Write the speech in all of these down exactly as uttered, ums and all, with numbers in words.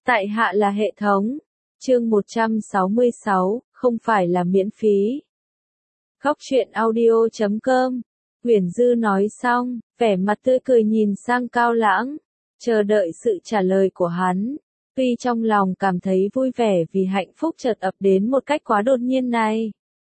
Tại hạ là hệ thống. Chương một trăm sáu mươi sáu, không phải là miễn phí. Góc truyện audio chấm com. Uyển Dư nói xong, vẻ mặt tươi cười nhìn sang Cao Lãng, chờ đợi sự trả lời của hắn. Tuy trong lòng cảm thấy vui vẻ vì hạnh phúc chợt ập đến một cách quá đột nhiên này.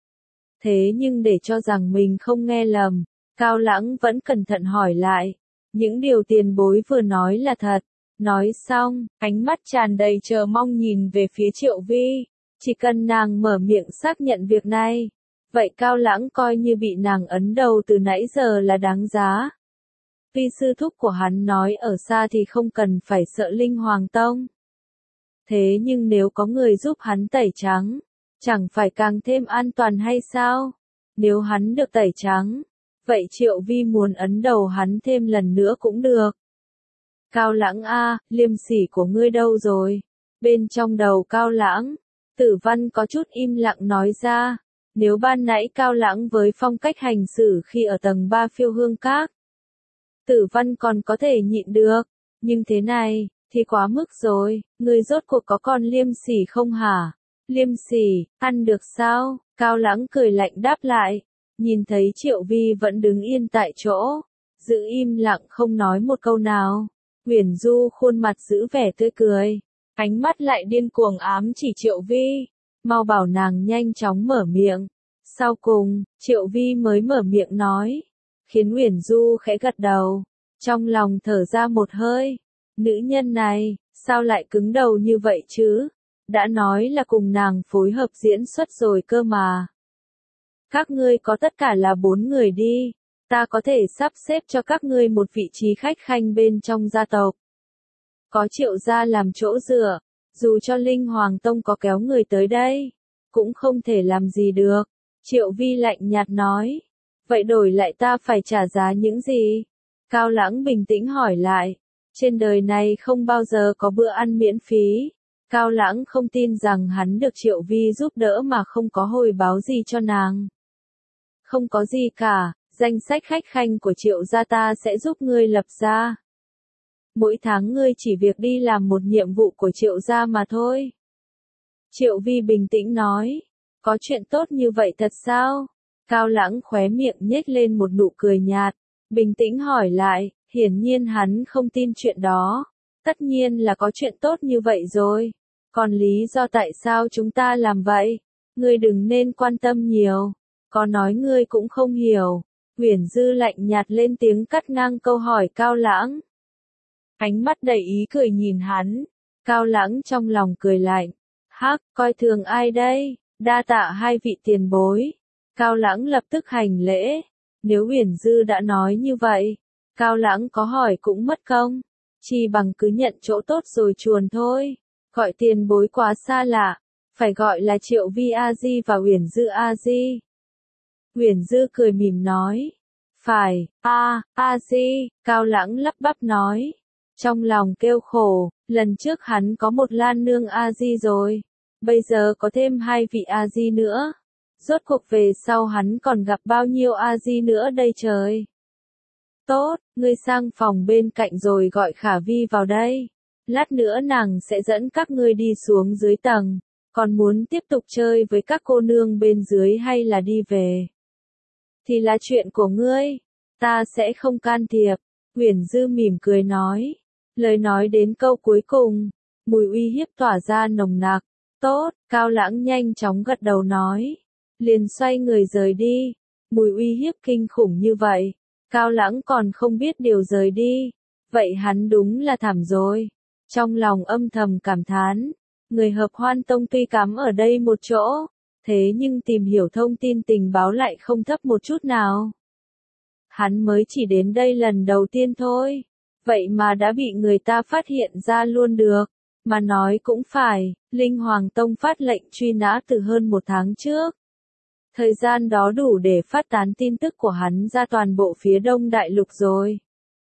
Thế nhưng để cho rằng mình không nghe lầm, Cao Lãng vẫn cẩn thận hỏi lại. Những điều tiền bối vừa nói là thật. Nói xong, ánh mắt tràn đầy chờ mong nhìn về phía Triệu Vi. Chỉ cần nàng mở miệng xác nhận việc này, vậy Cao Lãng coi như bị nàng ấn đầu từ nãy giờ là đáng giá. Vì sư thúc của hắn nói ở xa thì không cần phải sợ Linh Hoàng Tông. Thế nhưng nếu có người giúp hắn tẩy trắng, chẳng phải càng thêm an toàn hay sao? Nếu hắn được tẩy trắng, vậy Triệu Vi muốn ấn đầu hắn thêm lần nữa cũng được. Cao Lãng a, liêm sỉ của ngươi đâu rồi? Bên trong đầu Cao Lãng, Tử Văn có chút im lặng nói ra. Nếu ban nãy Cao Lãng với phong cách hành xử khi ở tầng ba Phiêu Hương Các, Tử Văn còn có thể nhịn được, nhưng thế này, thì quá mức rồi. Ngươi rốt cuộc có còn liêm sỉ không hả? Liêm sỉ, ăn được sao? Cao Lãng cười lạnh đáp lại. Nhìn thấy Triệu Vi vẫn đứng yên tại chỗ, giữ im lặng không nói một câu nào. Uyển Du khuôn mặt giữ vẻ tươi cười, ánh mắt lại điên cuồng ám chỉ Triệu Vi, mau bảo nàng nhanh chóng mở miệng. Sau cùng, Triệu Vi mới mở miệng nói, khiến Uyển Du khẽ gật đầu, trong lòng thở ra một hơi. Nữ nhân này, sao lại cứng đầu như vậy chứ? Đã nói là cùng nàng phối hợp diễn xuất rồi cơ mà. Các ngươi có tất cả là bốn người đi. Ta có thể sắp xếp cho các ngươi một vị trí khách khanh bên trong gia tộc. Có Triệu gia làm chỗ dựa, dù cho Linh Hoàng Tông có kéo người tới đây, cũng không thể làm gì được. Triệu Vi lạnh nhạt nói. Vậy đổi lại ta phải trả giá những gì? Cao Lãng bình tĩnh hỏi lại. Trên đời này không bao giờ có bữa ăn miễn phí. Cao Lãng không tin rằng hắn được Triệu Vi giúp đỡ mà không có hồi báo gì cho nàng. Không có gì cả. Danh sách khách khanh của Triệu gia ta sẽ giúp ngươi lập ra. Mỗi tháng ngươi chỉ việc đi làm một nhiệm vụ của Triệu gia mà thôi. Triệu Vi bình tĩnh nói. Có chuyện tốt như vậy thật sao? Cao Lãng khóe miệng nhếch lên một nụ cười nhạt. Bình tĩnh hỏi lại. Hiển nhiên hắn không tin chuyện đó. Tất nhiên là có chuyện tốt như vậy rồi. Còn lý do tại sao chúng ta làm vậy? Ngươi đừng nên quan tâm nhiều. Có nói ngươi cũng không hiểu. Uyển Dư lạnh nhạt lên tiếng cắt ngang câu hỏi Cao Lãng. Ánh mắt đầy ý cười nhìn hắn. Cao Lãng trong lòng cười lạnh. Hắc, coi thường ai đây? Đa tạ hai vị tiền bối. Cao Lãng lập tức hành lễ. Nếu Uyển Dư đã nói như vậy, Cao Lãng có hỏi cũng mất công. Chỉ bằng cứ nhận chỗ tốt rồi chuồn thôi. Gọi tiền bối quá xa lạ. Phải gọi là Triệu Vi A Di và Uyển Dư A Di. Uyển Dư cười mỉm nói. Phải, a, A Di, Cao Lãng lắp bắp nói. Trong lòng kêu khổ, lần trước hắn có một Lan Nương A Di rồi. Bây giờ có thêm hai vị A Di nữa. Rốt cuộc về sau hắn còn gặp bao nhiêu A Di nữa đây trời. Tốt, ngươi sang phòng bên cạnh rồi gọi Khả Vi vào đây. Lát nữa nàng sẽ dẫn các ngươi đi xuống dưới tầng. Còn muốn tiếp tục chơi với các cô nương bên dưới hay là đi về? Thì là chuyện của ngươi, ta sẽ không can thiệp. Uyển Dư mỉm cười nói. Lời nói đến câu cuối cùng, mùi uy hiếp tỏa ra nồng nặc. Tốt, Cao Lãng nhanh chóng gật đầu nói. Liền xoay người rời đi. Mùi uy hiếp kinh khủng như vậy, Cao Lãng còn không biết điều rời đi. Vậy hắn đúng là thảm rồi. Trong lòng âm thầm cảm thán. Người Hợp Hoan Tông tuy cắm ở đây một chỗ, thế nhưng tìm hiểu thông tin tình báo lại không thấp một chút nào. Hắn mới chỉ đến đây lần đầu tiên thôi. Vậy mà đã bị người ta phát hiện ra luôn được. Mà nói cũng phải, Linh Hoàng Tông phát lệnh truy nã từ hơn một tháng trước. Thời gian đó đủ để phát tán tin tức của hắn ra toàn bộ phía đông đại lục rồi.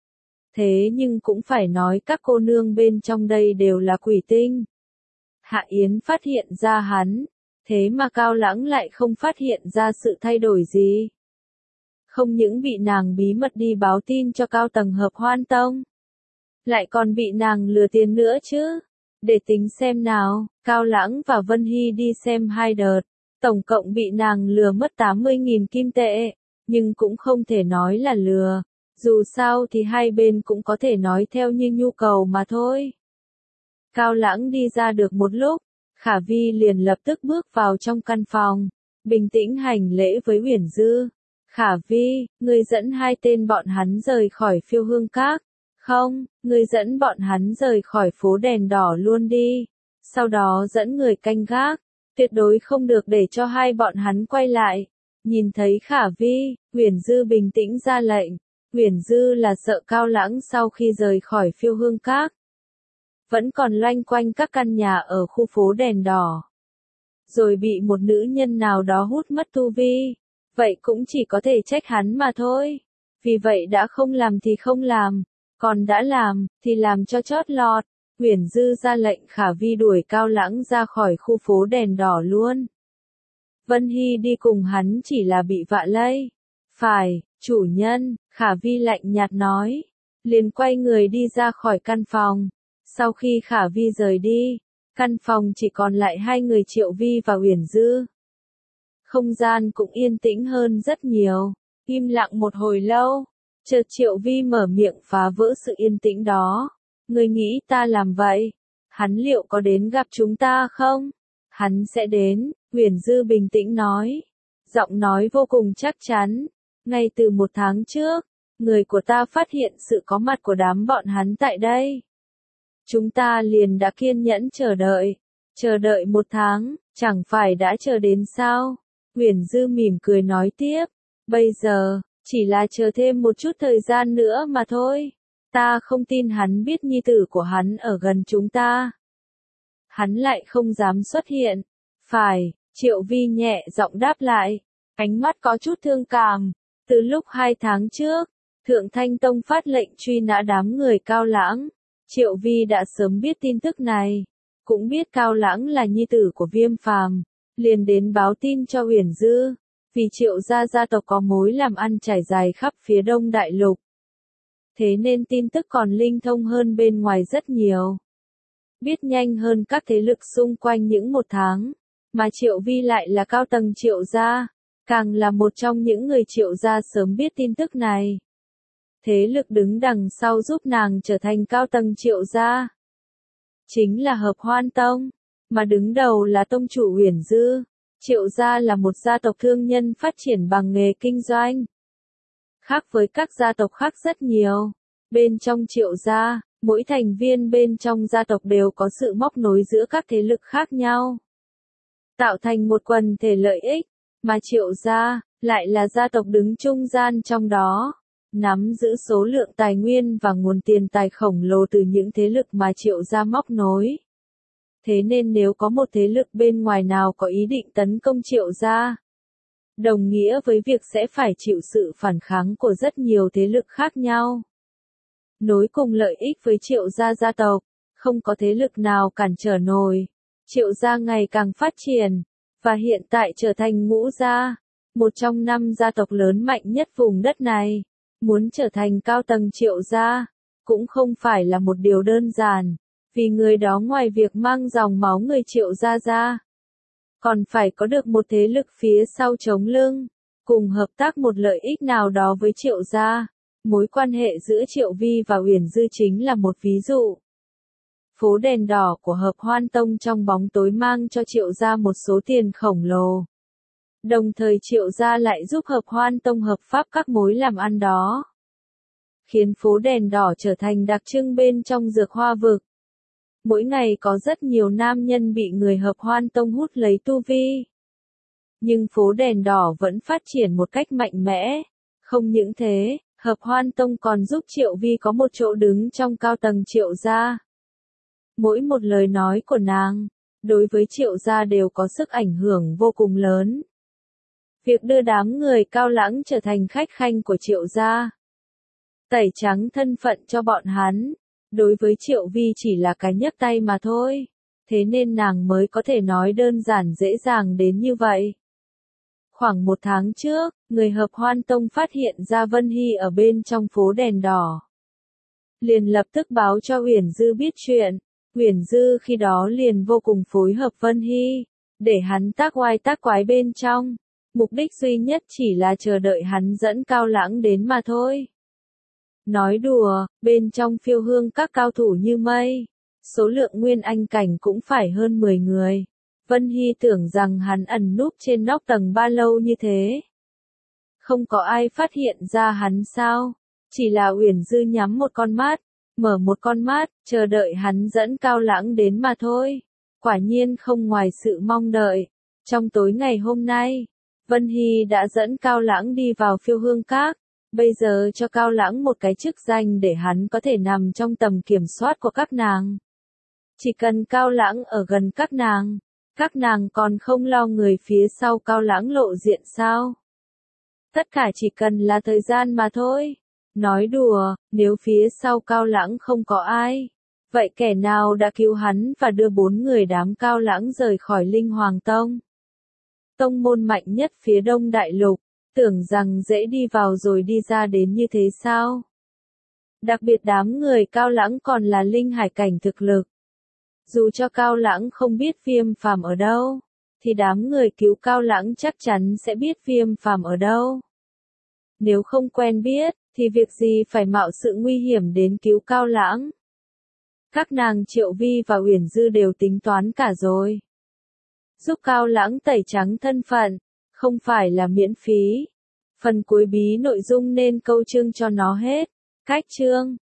Thế nhưng cũng phải nói các cô nương bên trong đây đều là quỷ tinh. Hạ Yến phát hiện ra hắn. Thế mà Cao Lãng lại không phát hiện ra sự thay đổi gì. Không những bị nàng bí mật đi báo tin cho cao tầng Hợp Hoan Tông, lại còn bị nàng lừa tiền nữa chứ. Để tính xem nào, Cao Lãng và Vân Hy đi xem hai đợt, tổng cộng bị nàng lừa mất tám mươi nghìn kim tệ, nhưng cũng không thể nói là lừa, dù sao thì hai bên cũng có thể nói theo như nhu cầu mà thôi. Cao Lãng đi ra được một lúc, Khả Vi liền lập tức bước vào trong căn phòng, bình tĩnh hành lễ với Uyển Dư. Khả Vi, ngươi dẫn hai tên bọn hắn rời khỏi Phiêu Hương Các. Không, ngươi dẫn bọn hắn rời khỏi phố đèn đỏ luôn đi. Sau đó dẫn người canh gác, tuyệt đối không được để cho hai bọn hắn quay lại. Nhìn thấy Khả Vi, Uyển Dư bình tĩnh ra lệnh. Uyển Dư là sợ Cao Lãng sau khi rời khỏi Phiêu Hương Các, vẫn còn loanh quanh các căn nhà ở khu phố đèn đỏ, rồi bị một nữ nhân nào đó hút mất tu vi, vậy cũng chỉ có thể trách hắn mà thôi. Vì vậy đã không làm thì không làm, còn đã làm, thì làm cho chót lọt. Uyển Dư ra lệnh Khả Vi đuổi Cao Lãng ra khỏi khu phố đèn đỏ luôn. Vân Hy đi cùng hắn chỉ là bị vạ lây. Phải, chủ nhân, Khả Vi lạnh nhạt nói, liền quay người đi ra khỏi căn phòng. Sau khi Khả Vi rời đi, căn phòng chỉ còn lại hai người Triệu Vi và Uyển Dư. Không gian cũng yên tĩnh hơn rất nhiều, im lặng một hồi lâu, chợt Triệu Vi mở miệng phá vỡ sự yên tĩnh đó. Ngươi nghĩ ta làm vậy? Hắn liệu có đến gặp chúng ta không? Hắn sẽ đến, Uyển Dư bình tĩnh nói. Giọng nói vô cùng chắc chắn. Ngay từ một tháng trước, người của ta phát hiện sự có mặt của đám bọn hắn tại đây. Chúng ta liền đã kiên nhẫn chờ đợi. Chờ đợi một tháng, chẳng phải đã chờ đến sao? Uyển Dư mỉm cười nói tiếp. Bây giờ, chỉ là chờ thêm một chút thời gian nữa mà thôi. Ta không tin hắn biết nhi tử của hắn ở gần chúng ta. Hắn lại không dám xuất hiện. Phải, Triệu Vi nhẹ giọng đáp lại. Ánh mắt có chút thương cảm. Từ lúc hai tháng trước, Thượng Thanh Tông phát lệnh truy nã đám người Cao Lãng. Triệu Vi đã sớm biết tin tức này. Cũng biết Cao Lãng là nhi tử của Viêm Phàm, liền đến báo tin cho Uyển Dư. Vì Triệu gia gia tộc có mối làm ăn trải dài khắp phía Đông Đại Lục. Thế nên tin tức còn linh thông hơn bên ngoài rất nhiều. Biết nhanh hơn các thế lực xung quanh những một tháng. Mà Triệu Vi lại là cao tầng Triệu gia, càng là một trong những người Triệu gia sớm biết tin tức này. Thế lực đứng đằng sau giúp nàng trở thành cao tầng Triệu gia chính là Hợp Hoan Tông, mà đứng đầu là tông chủ Uyển Dư. Triệu gia là một gia tộc thương nhân phát triển bằng nghề kinh doanh. Khác với các gia tộc khác rất nhiều. Bên trong Triệu gia, mỗi thành viên bên trong gia tộc đều có sự móc nối giữa các thế lực khác nhau, tạo thành một quần thể lợi ích, mà Triệu gia lại là gia tộc đứng trung gian trong đó, nắm giữ số lượng tài nguyên và nguồn tiền tài khổng lồ từ những thế lực mà Triệu gia móc nối. Thế nên nếu có một thế lực bên ngoài nào có ý định tấn công Triệu gia, đồng nghĩa với việc sẽ phải chịu sự phản kháng của rất nhiều thế lực khác nhau. Nối cùng lợi ích với Triệu gia gia tộc, không có thế lực nào cản trở nổi. Triệu gia ngày càng phát triển, và hiện tại trở thành ngũ gia, một trong năm gia tộc lớn mạnh nhất vùng đất này. Muốn trở thành cao tầng Triệu gia, cũng không phải là một điều đơn giản, vì người đó ngoài việc mang dòng máu người Triệu gia ra, còn phải có được một thế lực phía sau chống lưng, cùng hợp tác một lợi ích nào đó với Triệu gia. Mối quan hệ giữa Triệu Vi và Uyển Dư chính là một ví dụ. Phố đèn đỏ của Hợp Hoan Tông trong bóng tối mang cho Triệu gia một số tiền khổng lồ. Đồng thời Triệu gia lại giúp Hợp Hoan Tông hợp pháp các mối làm ăn đó, khiến phố đèn đỏ trở thành đặc trưng bên trong dược hoa vực. Mỗi ngày có rất nhiều nam nhân bị người Hợp Hoan Tông hút lấy tu vi. Nhưng phố đèn đỏ vẫn phát triển một cách mạnh mẽ. Không những thế, Hợp Hoan Tông còn giúp Triệu Vi có một chỗ đứng trong cao tầng Triệu gia. Mỗi một lời nói của nàng, đối với Triệu gia đều có sức ảnh hưởng vô cùng lớn. Việc đưa đám người Cao Lãng trở thành khách khanh của Triệu gia, tẩy trắng thân phận cho bọn hắn, đối với Triệu Vi chỉ là cái nhấc tay mà thôi. Thế nên nàng mới có thể nói đơn giản dễ dàng đến như vậy. Khoảng một tháng trước, người Hợp Hoan Tông phát hiện ra Vân Hy ở bên trong phố đèn đỏ. Liền lập tức báo cho Uyển Dư biết chuyện. Uyển Dư khi đó liền vô cùng phối hợp Vân Hy, để hắn tác oai tác quái bên trong, mục đích duy nhất chỉ là chờ đợi hắn dẫn Cao Lãng đến mà thôi. Nói đùa, bên trong Phiêu Hương các cao thủ như mây, số lượng nguyên anh cảnh cũng phải hơn mười người. Vân Hy tưởng rằng hắn ẩn núp trên nóc tầng ba lâu như thế. Không có ai phát hiện ra hắn sao? Chỉ là Uyển Dư nhắm một con mắt, mở một con mắt, chờ đợi hắn dẫn Cao Lãng đến mà thôi. Quả nhiên không ngoài sự mong đợi. Trong tối ngày hôm nay, Vân Hy đã dẫn Cao Lãng đi vào Phiêu Hương các. Bây giờ cho Cao Lãng một cái chức danh để hắn có thể nằm trong tầm kiểm soát của các nàng. Chỉ cần Cao Lãng ở gần các nàng, các nàng còn không lo người phía sau Cao Lãng lộ diện sao? Tất cả chỉ cần là thời gian mà thôi. Nói đùa, nếu phía sau Cao Lãng không có ai, vậy kẻ nào đã cứu hắn và đưa bốn người đám Cao Lãng rời khỏi Linh Hoàng Tông? Tông môn mạnh nhất phía Đông Đại Lục, tưởng rằng dễ đi vào rồi đi ra đến như thế sao? Đặc biệt đám người Cao Lãng còn là linh hải cảnh thực lực. Dù cho Cao Lãng không biết Viêm Phàm ở đâu, thì đám người cứu Cao Lãng chắc chắn sẽ biết Viêm Phàm ở đâu. Nếu không quen biết, thì việc gì phải mạo sự nguy hiểm đến cứu Cao Lãng? Các nàng Triệu Vi và Uyển Dư đều tính toán cả rồi. Giúp Cao Lãng tẩy trắng thân phận, không phải là miễn phí. Phần cuối bí nội dung nên câu chương cho nó hết. Cách chương